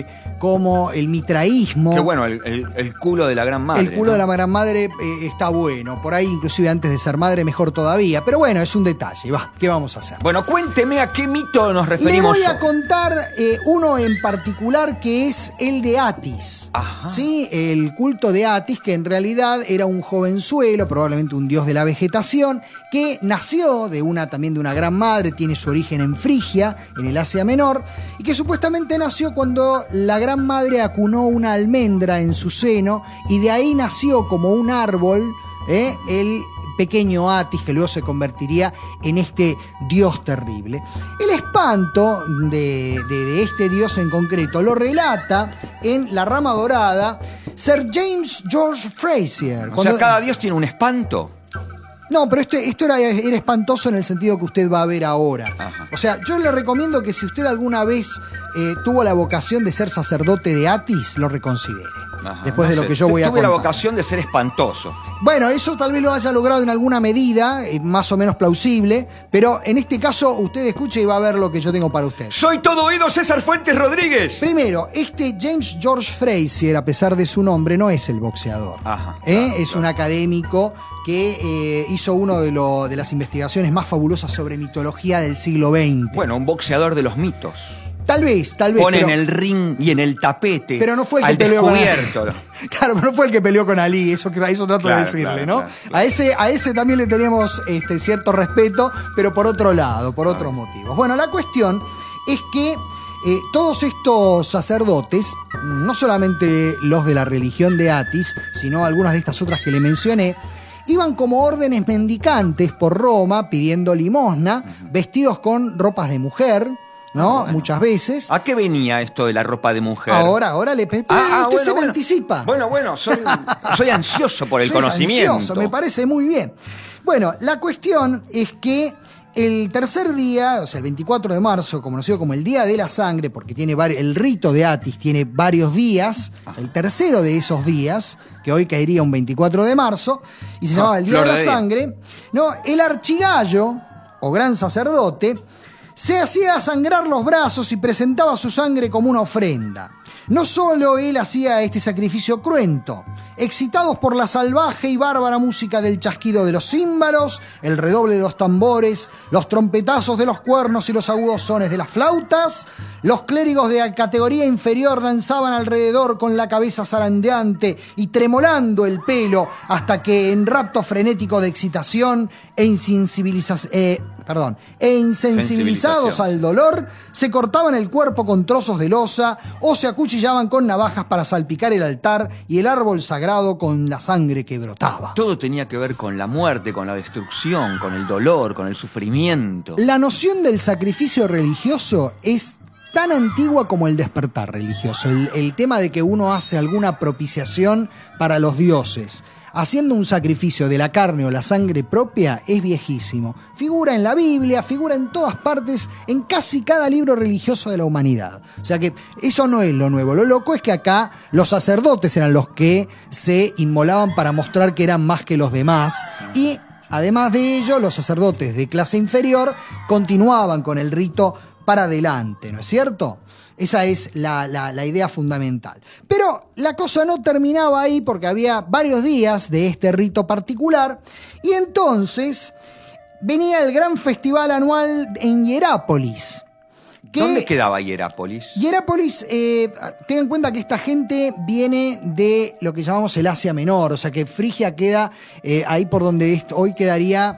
como el mitraísmo. Qué bueno, el, el, el culo de la gran madre. El culo ¿no? de la gran madre eh, está bueno. Por ahí, inclusive antes de ser madre, mejor todavía. Pero bueno, es un detalle. Va, ¿qué vamos a hacer? Bueno, cuénteme a qué mito nos Le referimos. voy a contar eh, uno en particular que es el de Atis. Ajá. ¿Sí? El culto de Atis, que en realidad era un jovenzuelo, probablemente un dios de la vegetación, que nació de una, también de una gran madre, tiene su origen en Frigia, en el Asia Menor, y que supuestamente nació cuando la gran madre acunó una almendra en su seno, y de ahí nació como un árbol ¿eh? el pequeño Atis, que luego se convertiría en este dios terrible. El espanto de, de, de este dios en concreto lo relata en La Rama Dorada Sir James George Frazer. O Cuando... sea, cada dios tiene un espanto. No, pero este, esto era, era espantoso en el sentido que usted va a ver ahora. Ajá. O sea, yo le recomiendo que si usted alguna vez eh, tuvo la vocación de ser sacerdote de Atis, lo reconsidere. Ajá, después no de lo sé. que yo voy a Tuve contar. la vocación de ser espantoso. Bueno, eso tal vez lo haya logrado en alguna medida, eh, más o menos plausible, pero en este caso usted escuche y va a ver lo que yo tengo para usted. Soy todo oído, César Fuentes Rodríguez. Primero, este James George Frazer, a pesar de su nombre, no es el boxeador. Ajá, ¿Eh? claro, es claro. un académico que eh, hizo uno de, lo, de las investigaciones más fabulosas sobre mitología del siglo veinte. Bueno, un boxeador de los mitos. Tal vez, tal vez. Pone pero, en el ring y en el tapete. pero no fue el que al peleó con descubierto. Ali. Claro, pero no fue el que peleó con Ali, eso, eso trato Claro, de decirle, claro, ¿no? claro, claro. A, ese, a ese también le teníamos este, cierto respeto, pero por otro lado, por otros motivos. Bueno, la cuestión es que eh, todos estos sacerdotes, no solamente los de la religión de Atis, sino algunas de estas otras que le mencioné, iban como órdenes mendicantes por Roma pidiendo limosna, vestidos con ropas de mujer, ¿no? Ah, bueno. Muchas veces. ¿A qué venía esto de la ropa de mujer? Ahora, ahora le pe- Ah, ah, usted bueno, se me bueno. anticipa. Bueno, bueno, soy, soy ansioso por el Soy conocimiento. ansioso, me parece muy bien. Bueno, la cuestión es que el tercer día, o sea, el veinticuatro de marzo, conocido como el Día de la Sangre, porque tiene vari- el rito de Atis tiene varios días, el tercero de esos días, que hoy caería un veinticuatro de marzo, y se Ah, llamaba el Día flor de la de día. Sangre, ¿no? El archigallo, o gran sacerdote, se hacía sangrar los brazos y presentaba su sangre como una ofrenda. No solo él hacía este sacrificio cruento, excitados por la salvaje y bárbara música del chasquido de los címbalos, el redoble de los tambores, los trompetazos de los cuernos y los agudos sones de las flautas, los clérigos de categoría inferior danzaban alrededor con la cabeza zarandeante y tremolando el pelo hasta que en rapto frenético de excitación e insensibilización... Eh, Perdón, e insensibilizados Sensibilización. al dolor, se cortaban el cuerpo con trozos de losa o se acuchillaban con navajas para salpicar el altar y el árbol sagrado con la sangre que brotaba. Todo tenía que ver con la muerte, con la destrucción, con el dolor, con el sufrimiento. La noción del sacrificio religioso es tan antigua como el despertar religioso. El, el tema de que uno hace alguna propiciación para los dioses, haciendo un sacrificio de la carne o la sangre propia, es viejísimo. Figura en la Biblia, figura en todas partes, en casi cada libro religioso de la humanidad. O sea que eso no es lo nuevo. Lo loco es que acá los sacerdotes eran los que se inmolaban para mostrar que eran más que los demás. Y además de ello, los sacerdotes de clase inferior continuaban con el rito para adelante, ¿no es cierto? Esa es la, la, la idea fundamental. Pero la cosa no terminaba ahí porque había varios días de este rito particular y entonces venía el gran festival anual en Hierápolis. Que ¿Dónde quedaba Hierápolis? Hierápolis, eh, tengan en cuenta que esta gente viene de lo que llamamos el Asia Menor, o sea que Frigia queda eh, ahí por donde est- hoy quedaría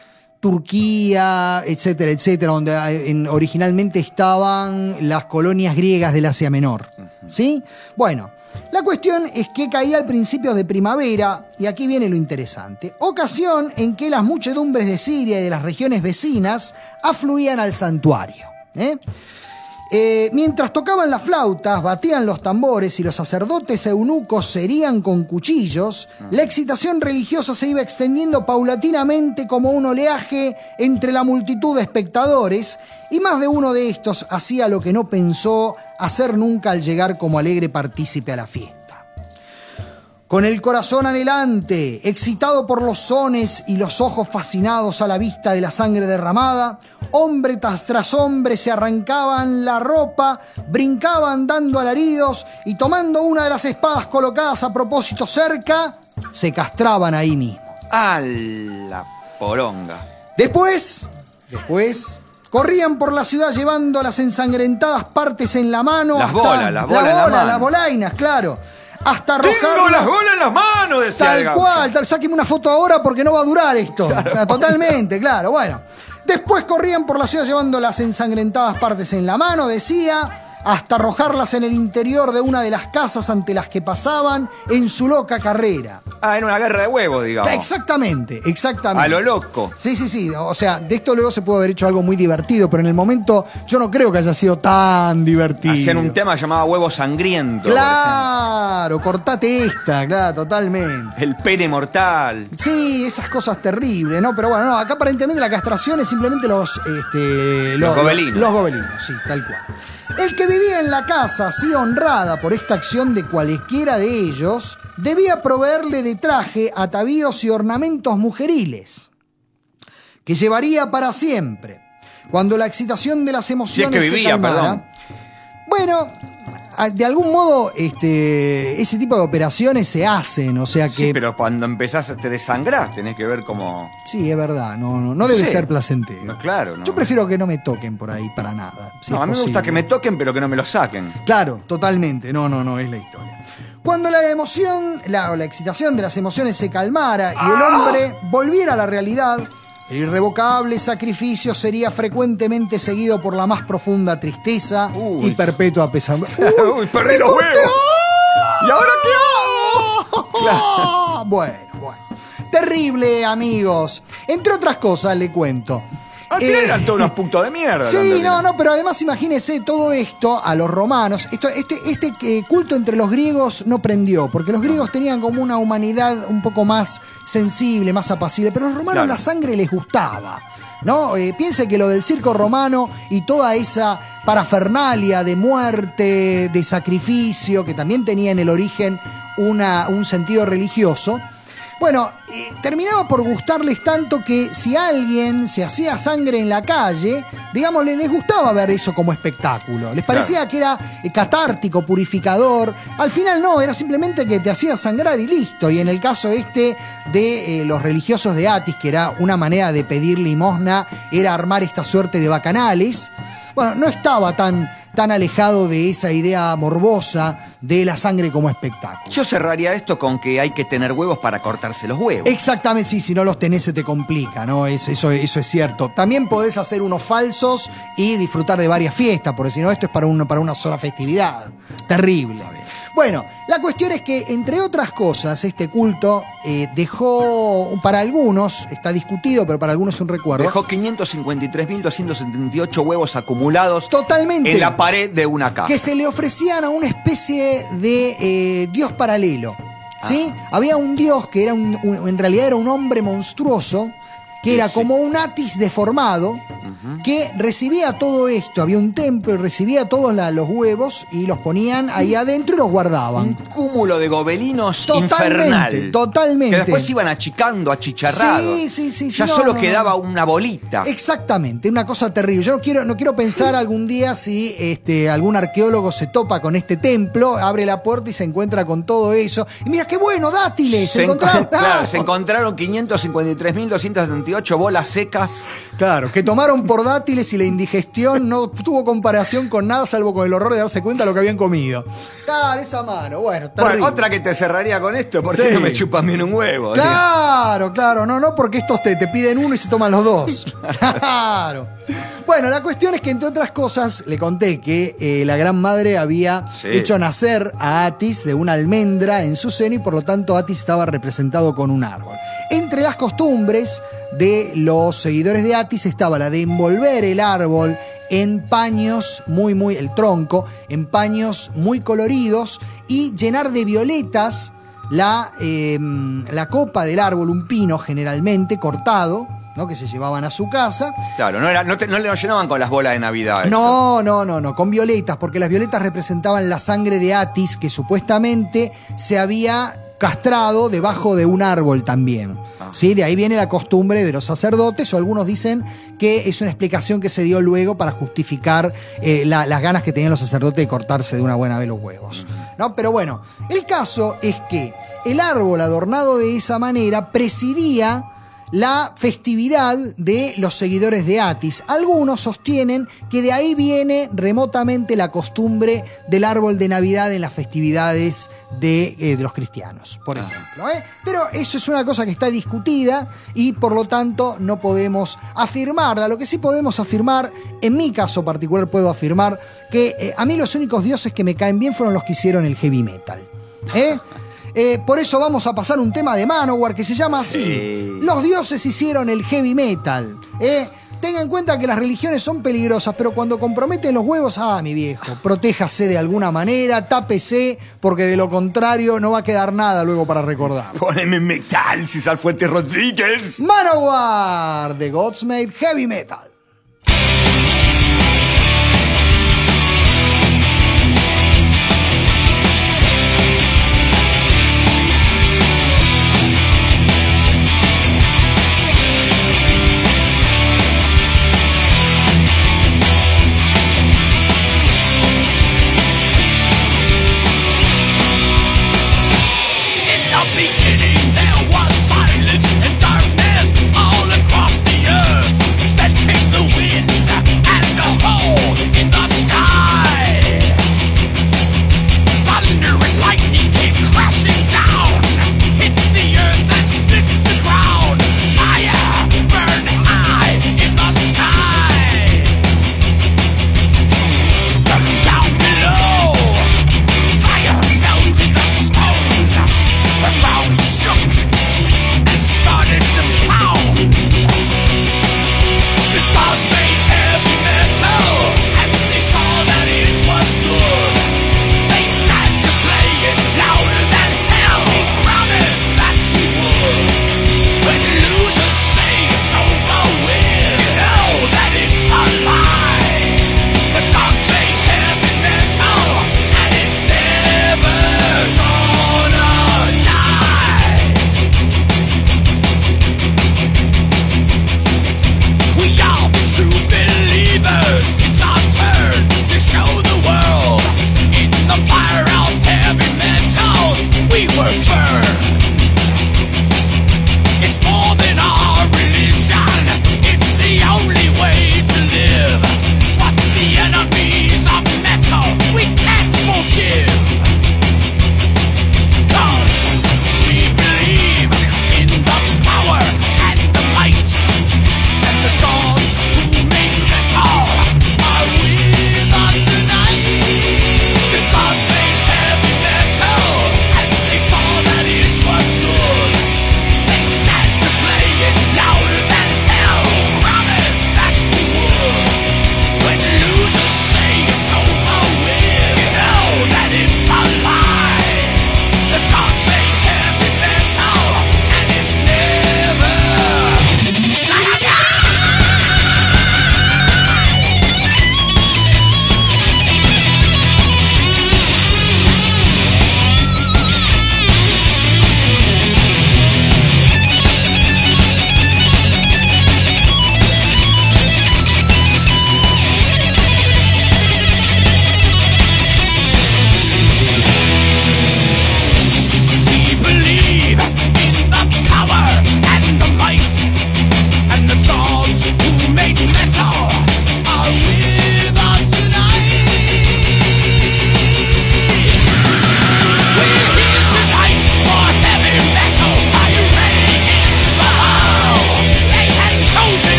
Turquía, etcétera, etcétera, donde eh, en- originalmente estaban las colonias griegas del Asia Menor. ¿Sí? Bueno, la cuestión es que caía al principio de primavera, y aquí viene lo interesante. Ocasión en que las muchedumbres de Siria y de las regiones vecinas afluían al santuario. ¿eh? Eh, mientras tocaban las flautas, batían los tambores y los sacerdotes eunucos se herían con cuchillos, la excitación religiosa se iba extendiendo paulatinamente como un oleaje entre la multitud de espectadores, y más de uno de estos hacía lo que no pensó hacer nunca al llegar como alegre partícipe a la fiesta. Con el corazón anhelante, excitado por los sones y los ojos fascinados a la vista de la sangre derramada, hombre tras, tras hombre se arrancaban la ropa, brincaban dando alaridos y tomando una de las espadas colocadas a propósito cerca, se castraban ahí mismo. ¡A la poronga! Después, después... corrían por la ciudad llevando las ensangrentadas partes en la mano. Las hasta, bolas, las bolas la en la bola, mano. las bolainas, claro. Hasta arrojarlas. ¡Tengo las bolas en las manos! Decía el Tal gaucho. cual, tal, sáqueme una foto ahora porque no va a durar esto. Claro. Totalmente, claro, bueno. Después corrían por la ciudad llevando las ensangrentadas partes en la mano, decía, hasta arrojarlas en el interior de una de las casas ante las que pasaban en su loca carrera. Ah, en una guerra de huevos, digamos. Exactamente, exactamente. A lo loco. Sí, sí, sí. O sea, de esto luego se puede haber hecho algo muy divertido, pero en el momento yo no creo que haya sido tan divertido. Hacían un tema llamado Huevo Sangriento. Claro, cortate esta, claro, totalmente. El pene mortal. Sí, esas cosas terribles, ¿no? Pero bueno, no, acá aparentemente la castración es simplemente los... Este, Los gobelinos. Los gobelinos, sí, tal cual. El que vivía en la casa, así honrada por esta acción de cualesquiera de ellos, debía proveerle de traje, atavíos y ornamentos mujeriles, que llevaría para siempre. Cuando la excitación de las emociones Si es que vivía, se calmara, perdón. Bueno, de algún modo, este, ese tipo de operaciones se hacen, o sea que... Sí, pero cuando empezás te desangrás, tenés que ver cómo... Sí, es verdad, no, no, no debe Sí. ser placentero. No, claro, no. Yo prefiero que no me toquen por ahí para nada. si No, es a mí me gusta posible. que me toquen, pero que no me lo saquen. Claro, totalmente. No, no, no, es la historia. Cuando la emoción, la, o la excitación de las emociones se calmara y el hombre volviera a la realidad, el irrevocable sacrificio sería frecuentemente seguido por la más profunda tristeza Uy. y perpetua pesadumbre. Uy, perdí los huevos. ¿Y ahora qué hago? Claro. Bueno, bueno. Terrible, amigos. Entre otras cosas, le cuento. Al final Eh, eran todos unos puntos de mierda. Sí, donde no, vino. no, pero además imagínese todo esto a los romanos. Esto, este este eh, culto entre los griegos no prendió, porque los griegos tenían como una humanidad un poco más sensible, más apacible, pero a los romanos Claro. la sangre les gustaba. ¿No? Eh, piense que lo del circo romano y toda esa parafernalia de muerte, de sacrificio, que también tenía en el origen una, un sentido religioso, bueno, eh, terminaba por gustarles tanto que si alguien se hacía sangre en la calle, digamos, les, les gustaba ver eso como espectáculo. Les parecía Claro. que era eh, catártico, purificador. Al final no, era simplemente que te hacía sangrar y listo. Y en el caso este de eh, los religiosos de Atis, que era una manera de pedir limosna, era armar esta suerte de bacanales. Bueno, no estaba tan, tan alejado de esa idea morbosa de la sangre como espectáculo. Yo cerraría esto con que hay que tener huevos para cortarse los huevos. Exactamente, sí, si no los tenés se te complica, ¿no? Es, eso, eso es cierto. También podés hacer unos falsos y disfrutar de varias fiestas, porque si no, esto es para, un, para una sola festividad. Terrible. Bueno, la cuestión es que, entre otras cosas, este culto eh, dejó, para algunos, está discutido, pero para algunos es un recuerdo. Dejó quinientos cincuenta y tres mil doscientos setenta y ocho huevos acumulados Totalmente. en la pared de una casa. Que se le ofrecían a una especie de eh, dios paralelo. ¿Sí? Había un dios que era un, un- en realidad era un hombre monstruoso, que Sí, era sí. como un Atis deformado, que recibía todo esto. Había un templo y recibía todos la- los huevos y los ponían ahí adentro y los Un guardaban. cúmulo de gobelinos Totalmente, infernal. totalmente. Que después iban achicando, achicharrados. Sí, sí, sí, sí, Ya no, solo no, quedaba no. una bolita. Exactamente, una cosa terrible. Yo no quiero, no quiero pensar algún día si este, algún arqueólogo se topa con este templo, abre la puerta y se encuentra con todo eso. Y mira qué bueno, dátiles, se Se, encontraron. encon- claro, Ah, se encontraron quinientos cincuenta y tres mil doscientos setenta y ocho bolas secas. Claro, que tomaron por dátiles y la indigestión no tuvo comparación con nada salvo con el horror de darse cuenta de lo que habían comido. Claro, esa mano, bueno, terrible. Bueno, otra que te cerraría con esto, ¿por qué Sí. no me chupan bien un huevo? Claro, claro, no, no, porque estos te, te piden uno y se toman los dos. Claro. Bueno, la cuestión es que, entre otras cosas, le conté que eh, la gran madre había Sí. hecho nacer a Atis de una almendra en su seno y por lo tanto Atis estaba representado con un árbol. Entre las costumbres de los seguidores de Atis estaba la de envolver el árbol en paños muy, muy, el tronco, en paños muy coloridos y llenar de violetas la, eh, la copa del árbol, un pino generalmente cortado, ¿no? Que se llevaban a su casa. Claro, no, era, no, te- no le lo llenaban con las bolas de Navidad. esto. No, no, no, no, con violetas, porque las violetas representaban la sangre de Atis, que supuestamente se había castrado debajo de un árbol también. ¿Sí? De ahí viene la costumbre de los sacerdotes, o algunos dicen que es una explicación que se dio luego para justificar eh, la, las ganas que tenían los sacerdotes de cortarse de una buena vez los huevos, ¿no? Pero bueno, el caso es que el árbol adornado de esa manera presidía la festividad de los seguidores de Atis. Algunos sostienen que de ahí viene remotamente la costumbre del árbol de Navidad en las festividades de, eh, de los cristianos, por ejemplo, ¿eh? Pero eso es una cosa que está discutida y por lo tanto no podemos afirmarla. Lo que sí podemos afirmar, en mi caso particular puedo afirmar que eh, a mí los únicos dioses que me caen bien fueron los que hicieron el heavy metal, ¿eh? Eh, por eso vamos a pasar un tema de Manowar que se llama así. Sí. Los dioses hicieron el heavy metal. ¿eh? Tenga en cuenta que las religiones son peligrosas, pero cuando comprometen los huevos, ah, mi viejo, protéjase de alguna manera, tápese, porque de lo contrario no va a quedar nada luego para recordar. Poneme metal, César Fuentes Rodríguez. Manowar, The Gods Made Heavy Metal. Beginning there was silence and darkness all across the earth. Then came the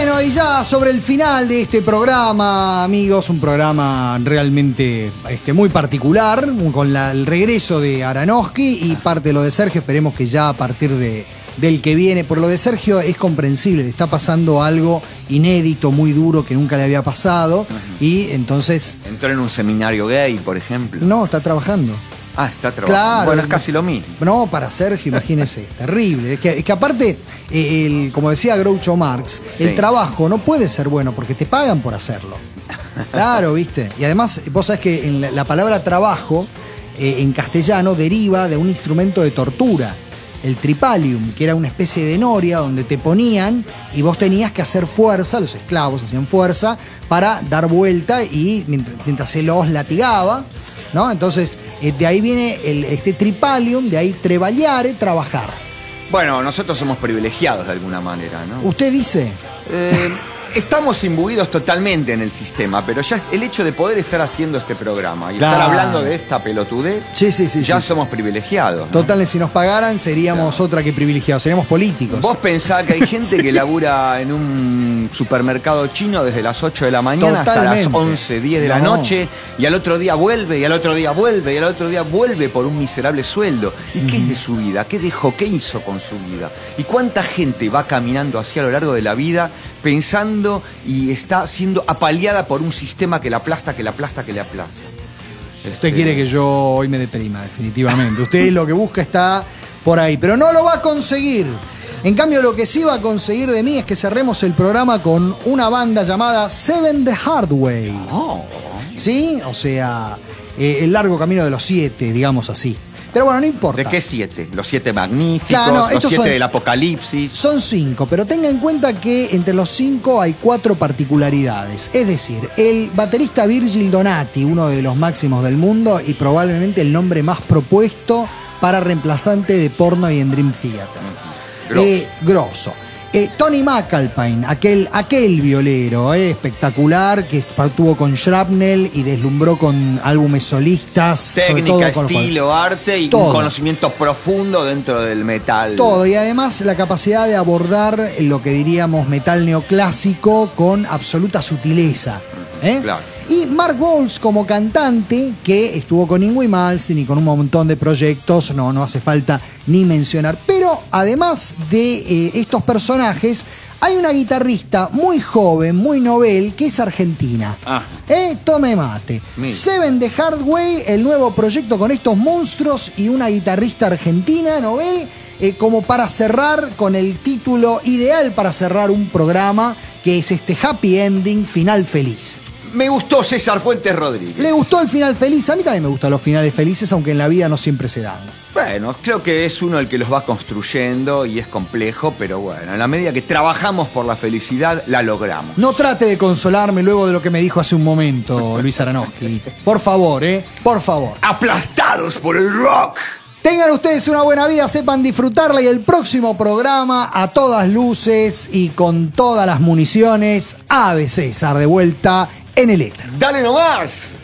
Bueno, y ya sobre el final de este programa, amigos, un programa realmente este, muy particular, con la, el regreso de Aronofsky y parte de lo de Sergio. Esperemos que ya a partir de, del que viene, por lo de Sergio es comprensible, le está pasando algo inédito, muy duro, que nunca le había pasado, uh-huh. y entonces... Entró en un seminario gay, por ejemplo. No, está trabajando. Ah, está trabajando. Claro, bueno, es casi lo mismo. No, para Sergio, imagínese, es terrible. Es que, es que aparte, eh, el, como decía Groucho Marx, sí. el trabajo no puede ser bueno porque te pagan por hacerlo. Claro, ¿viste? Y además, vos sabés que en la, la palabra trabajo, eh, en castellano, deriva de un instrumento de tortura, el tripalium, que era una especie de noria donde te ponían y vos tenías que hacer fuerza, los esclavos hacían fuerza para dar vuelta y mientras, mientras se los latigaba, ¿no? Entonces, eh, de ahí viene el, este tripalium, de ahí treballare, trabajar. Bueno, nosotros somos privilegiados de alguna manera, ¿no? ¿Usted dice? Eh, estamos imbuidos totalmente en el sistema, pero ya el hecho de poder estar haciendo este programa y claro. estar hablando de esta pelotudez, sí, sí, sí, ya sí. somos privilegiados, ¿no? Total, si nos pagaran seríamos claro. otra que privilegiados, seríamos políticos. Vos pensás que hay gente que labura en un supermercado chino desde las ocho de la mañana totalmente. Hasta las once, diez de no. la noche, y al otro día vuelve, y al otro día vuelve, y al otro día vuelve por un miserable sueldo. ¿Y mm. qué es de su vida? ¿Qué dejó? ¿Qué hizo con su vida? ¿Y cuánta gente va caminando así a lo largo de la vida pensando y está siendo apaleada por un sistema que la aplasta, que la aplasta, que le aplasta? Usted este... quiere que yo hoy me deprima, definitivamente. Usted lo que busca está por ahí, pero no lo va a conseguir. En cambio, lo que sí va a conseguir de mí es que cerremos el programa con una banda llamada Seven the Hard Way. Oh. ¿Sí? O sea, eh, el largo camino de los siete, digamos así. Pero bueno, no importa. ¿De qué siete? Los siete magníficos, claro, no, los siete son, del apocalipsis. Son cinco, pero tenga en cuenta que entre los cinco hay cuatro particularidades. Es decir, el baterista Virgil Donati, uno de los máximos del mundo y probablemente el nombre más propuesto para reemplazante de porno y en Dream Theater. Grosso. Eh, grosso. Eh, Tony McAlpine, aquel, aquel violero eh, espectacular que estuvo con Shrapnel y deslumbró con álbumes solistas. Técnica, estilo, los... arte y todo. Un conocimiento profundo dentro del metal. Todo, y además la capacidad de abordar lo que diríamos metal neoclásico con absoluta sutileza. ¿eh? Claro. Y Mark Bowles como cantante, que estuvo con Yngwie Malmsteen y con un montón de proyectos, no, no hace falta ni mencionar. Pero además de eh, estos personajes, hay una guitarrista muy joven, muy novel, que es argentina. Ah. ¿Eh? Tome mate. Mira. Seven the Hard Way, el nuevo proyecto con estos monstruos y una guitarrista argentina, novel, eh, como para cerrar con el título ideal para cerrar un programa, que es este Happy Ending, final feliz. Me gustó César Fuentes Rodríguez. ¿Le gustó el final feliz? A mí también me gustan los finales felices, aunque en la vida no siempre se dan. Bueno, creo que es uno el que los va construyendo y es complejo, pero bueno, en la medida que trabajamos por la felicidad, la logramos. No trate de consolarme luego de lo que me dijo hace un momento Luis Aronofsky. Por favor, ¿eh? Por favor. ¡Aplastados por el rock! Tengan ustedes una buena vida, sepan disfrutarla y el próximo programa a todas luces y con todas las municiones, Ave César de vuelta en el éter. ¡Dale nomás!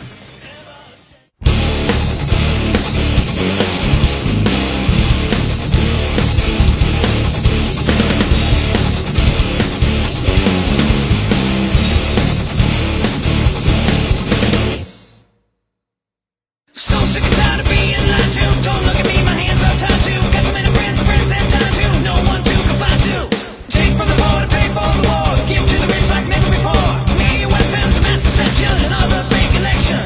Give to the rich like never before. Media weapons, mass deception, and other fake elections.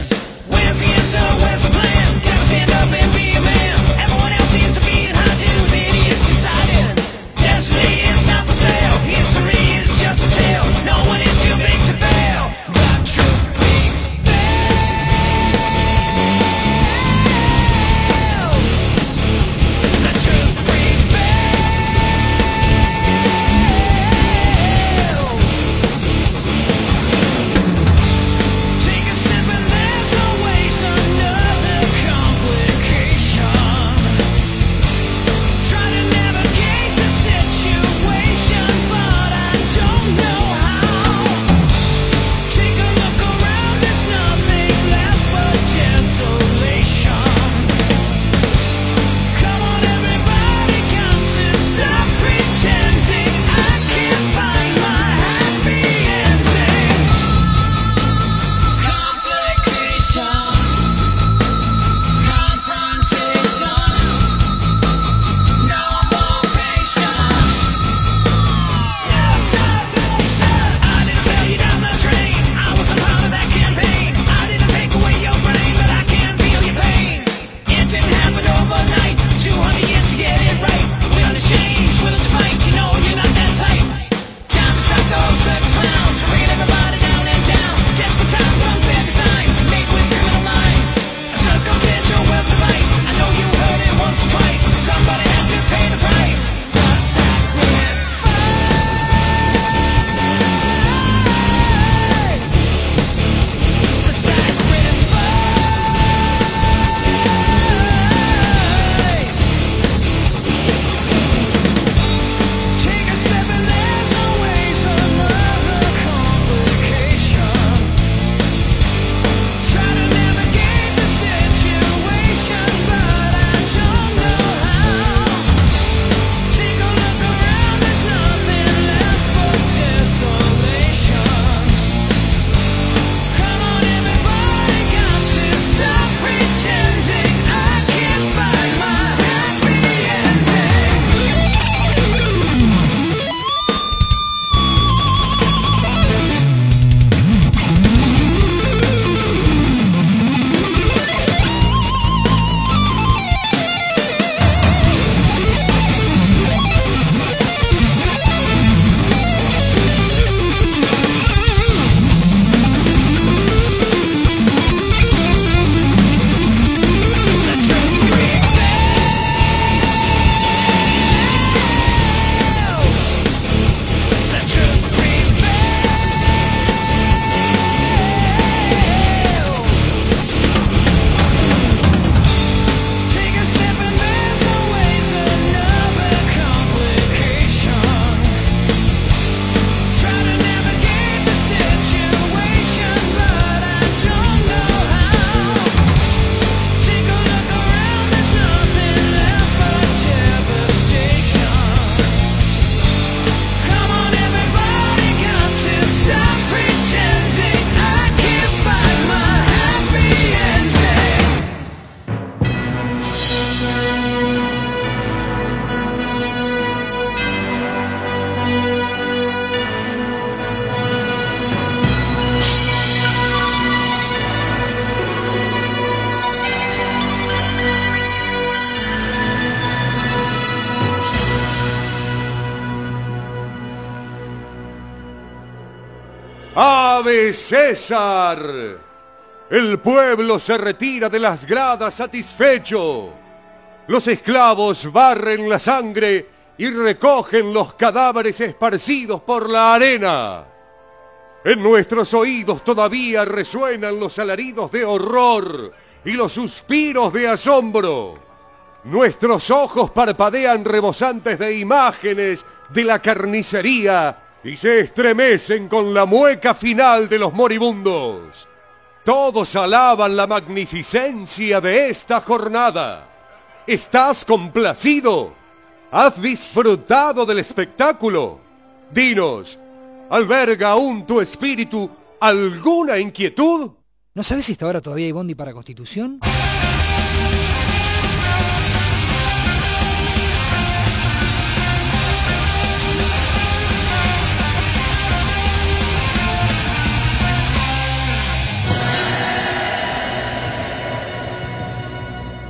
¡Ave César! El pueblo se retira de las gradas satisfecho. Los esclavos barren la sangre y recogen los cadáveres esparcidos por la arena. En nuestros oídos todavía resuenan los alaridos de horror y los suspiros de asombro. Nuestros ojos parpadean rebosantes de imágenes de la carnicería y se estremecen con la mueca final de los moribundos. Todos alaban la magnificencia de esta jornada. ¿Estás complacido? ¿Has disfrutado del espectáculo? Dinos, ¿alberga aún tu espíritu alguna inquietud? ¿No sabes si esta hora todavía hay bondi para Constitución?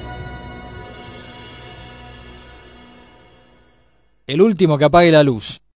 El último que apague la luz.